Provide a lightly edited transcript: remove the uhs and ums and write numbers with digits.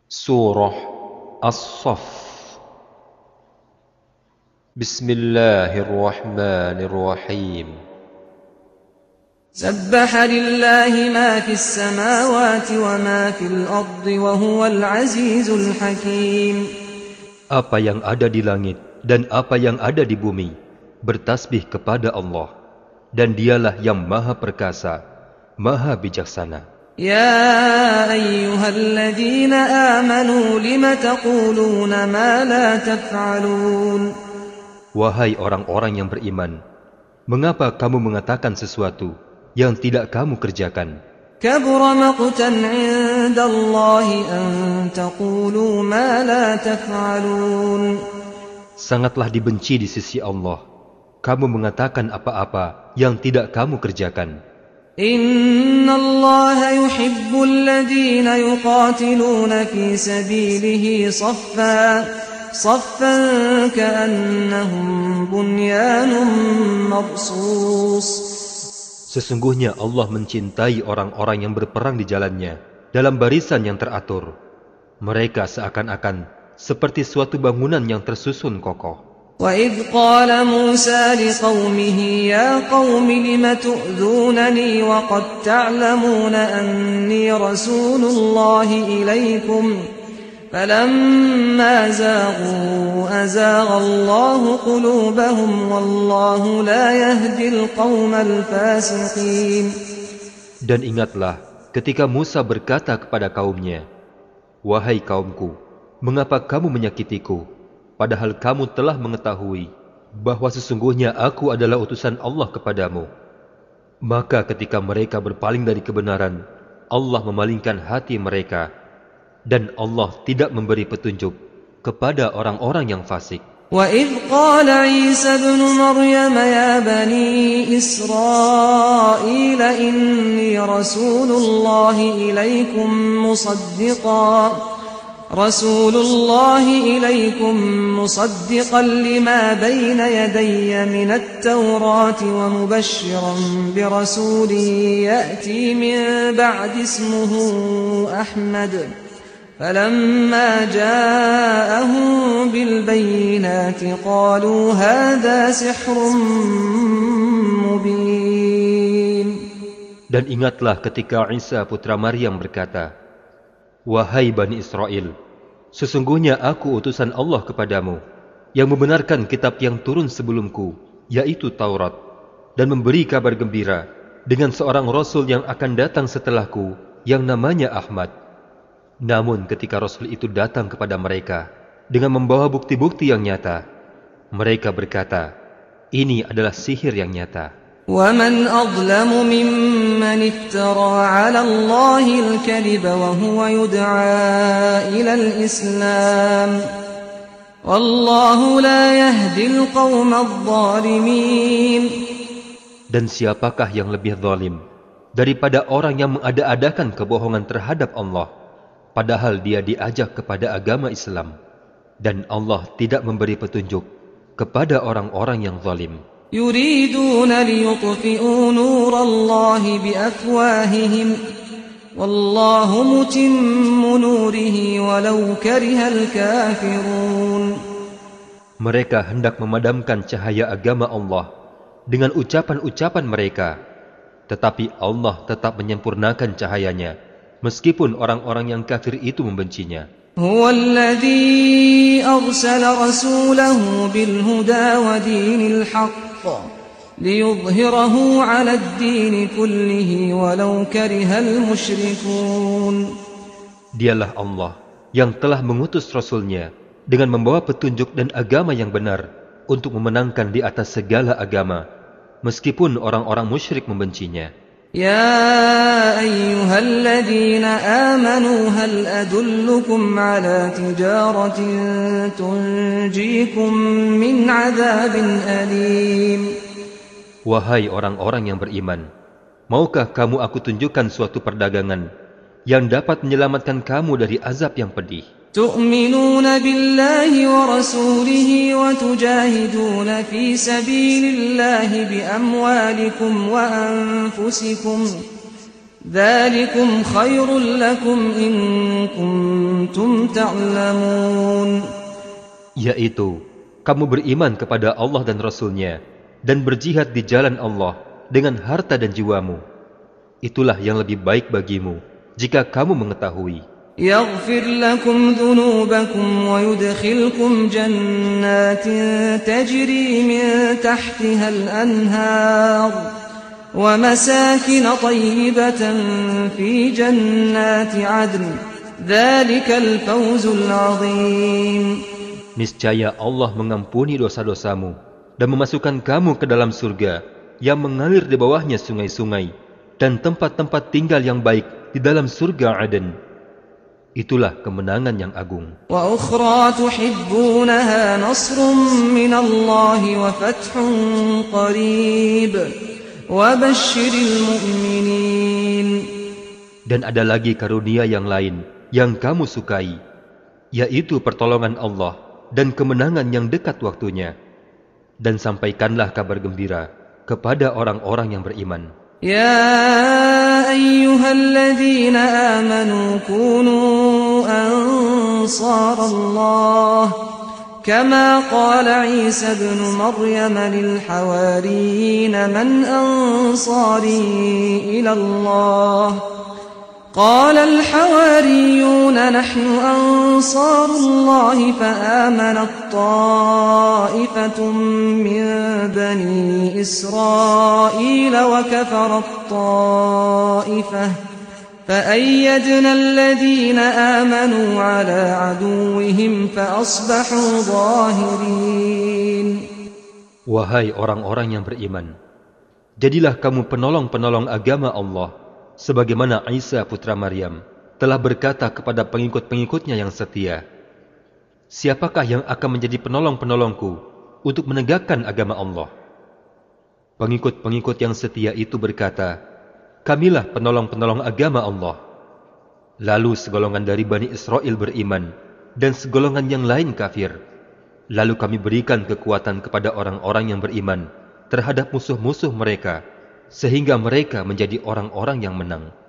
Surah As-Saff. Bismillahirrahmanirrahim. Sabbaha lillahi ma fis samawati wa ma fil ardi wa huwal azizul hakim. Apa yang ada di langit dan apa yang ada di bumi bertasbih kepada Allah, dan Dialah yang Maha Perkasa, Maha Bijaksana. Ya ayyuhalladzina amanu lima taquluna ma la taf'alun. Wahai orang-orang yang beriman, mengapa kamu mengatakan sesuatu yang tidak kamu kerjakan? Kabura maqtan 'indallahi an taqulu ma la taf'alun. Sangatlah dibenci di sisi Allah kamu mengatakan apa-apa yang tidak kamu kerjakan. Innallaha yuhibbul ladzina yuqatiluna fi sabilihi saffan ka'annahum bunyanun marsus. Sesungguhnya Allah mencintai orang-orang yang berperang di jalannya dalam barisan yang teratur. Mereka seakan-akan seperti suatu bangunan yang tersusun kokoh. وَإِذْ قَالَ مُوسَى لِقَوْمِهِ يَا قَوْمِ لِمَ تُؤْذُونَنِي وَقَدْ تَعْلَمُونَ أَنِّي رَسُولُ اللَّهِ إِلَيْكُمْ فَلَمَّا زَاغُوا أَزَاغَ اللَّهُ قُلُوبَهُمْ وَاللَّهُ لَا يَهْدِي الْقَوْمَ الْفَاسِقِينَ. Dan ingatlah ketika Musa berkata kepada kaumnya, "Wahai kaumku, mengapa kamu menyakitiku? Padahal kamu telah mengetahui bahwa sesungguhnya aku adalah utusan Allah kepadamu." Maka ketika mereka berpaling dari kebenaran, Allah memalingkan hati mereka, dan Allah tidak memberi petunjuk kepada orang-orang yang fasik. وَإِذْ قَالَ عِيسَى ابْنُ مَرْيَمَ يَا بَنِي إِسْرَائِيلَ إِنِّي رَسُولُ اللَّهِ إِلَيْكُمْ مُصَدِّقًا لِمَا بَيْنَ يَدَيَّ مِنَ التَّوْرَاةِ وَمُبَشِّرًا بِرَسُولٍ يَأْتِي مِنْ بَعْدِ اسْمُهُ أَحْمَدُ. فَلَمَّا جَاءَهُم بِالْبَيِّنَاتِ قَالُوا هَذَا سِحْرٌ مُبِينٌ. Dan ingatlah ketika Isa putra Maryam berkata, "Wahai Bani Israel, sesungguhnya aku utusan Allah kepadamu, yang membenarkan kitab yang turun sebelumku, yaitu Taurat, dan memberi kabar gembira dengan seorang Rasul yang akan datang setelahku, yang namanya Ahmad." Namun ketika Rasul itu datang kepada mereka dengan membawa bukti-bukti yang nyata, mereka berkata, "Ini adalah sihir yang nyata." وَمَنْ أَظْلَمُ مِمَّنِ افْتَرَى عَلَى اللَّهِ الْكَذِبَ وَهُوَ يُدْعَى إِلَى الْإِسْلَامِ وَاللَّهُ لَا يَهْدِي الْقَوْمَ الظَّالِمِينَ. Dan siapakah yang lebih zalim daripada orang yang mengada-adakan kebohongan terhadap Allah, padahal dia diajak kepada agama Islam, dan Allah tidak memberi petunjuk kepada orang-orang yang zalim. يُرِيدُونَ لِيُطْفِئُوا نُورَ اللَّهِ بِأَفْوَاهِهِمْ وَاللَّهُ مُتِمُّ نُورِهِ وَلَوْ كَرِهَ الْكَافِرُونَ. Mereka hendak memadamkan cahaya agama Allah dengan ucapan-ucapan mereka, tetapi Allah tetap menyempurnakan cahayanya, meskipun orang-orang yang kafir itu membencinya. هو الذي أرسل رسوله بالهدى ودين الحق ليظهره على الدين كله ولو كره المشركون. Dialah Allah yang telah mengutus Rasulnya dengan membawa petunjuk dan agama yang benar untuk memenangkan di atas segala agama, meskipun orang-orang musyrik membencinya. يا أيها الذين آمنوا هل أدلكم على تجارة تنجيكم من عذاب أليم. Wahai orang-orang yang beriman, maukah kamu aku tunjukkan suatu perdagangan yang dapat menyelamatkan kamu dari azab yang pedih? تؤمنون بالله ورسوله وتجاهدون في سبيل الله بأموالكم وأنفسكم ذلكم خير لكم إن كنتم تعلمون. Yaitu, kamu beriman kepada Allah dan Rasul-Nya dan berjihad di jalan Allah dengan harta dan jiwamu. Itulah yang lebih baik bagimu jika kamu mengetahui. يغفر لكم ذنوبكم ويدخلكم جنات تجري من تحتها الأنهار ومساكن طيبة في جنات عدن ذلك الفوز العظيم. Niscaya Allah mengampuni dosa-dosamu dan memasukkan kamu ke dalam surga yang mengalir di bawahnya sungai-sungai dan tempat-tempat tinggal yang baik di dalam surga Aden. Itulah kemenangan yang agung. وأخرى تحبونها نصر من الله وفتح قريب وبشر المؤمنين. Dan ada lagi karunia yang lain yang kamu sukai, yaitu pertolongan Allah dan kemenangan yang dekat waktunya. Dan sampaikanlah kabar gembira kepada orang-orang yang beriman. يا أيها الذين آمنوا كونوا أنصار الله كما قال عيسى ابن مريم للحواريين من أنصاري إلى الله قال الحواريون نحن أنصار الله فآمنت طائفة من بني إسرائيل وكفرت طائفة فأيدنا الذين آمنوا على عدوهم فأصبحوا ظاهرين. Wahai orang-orang yang beriman, jadilah kamu penolong-penolong agama Allah, sebagaimana Isa putra Maryam telah berkata kepada pengikut-pengikutnya yang setia, siapakah yang akan menjadi penolong-penolongku untuk menegakkan agama Allah? Pengikut-pengikut yang setia itu berkata, kamilah penolong-penolong agama Allah. Lalu segolongan dari Bani Israel beriman dan segolongan yang lain kafir. Lalu kami berikan kekuatan kepada orang-orang yang beriman terhadap musuh-musuh mereka, sehingga mereka menjadi orang-orang yang menang.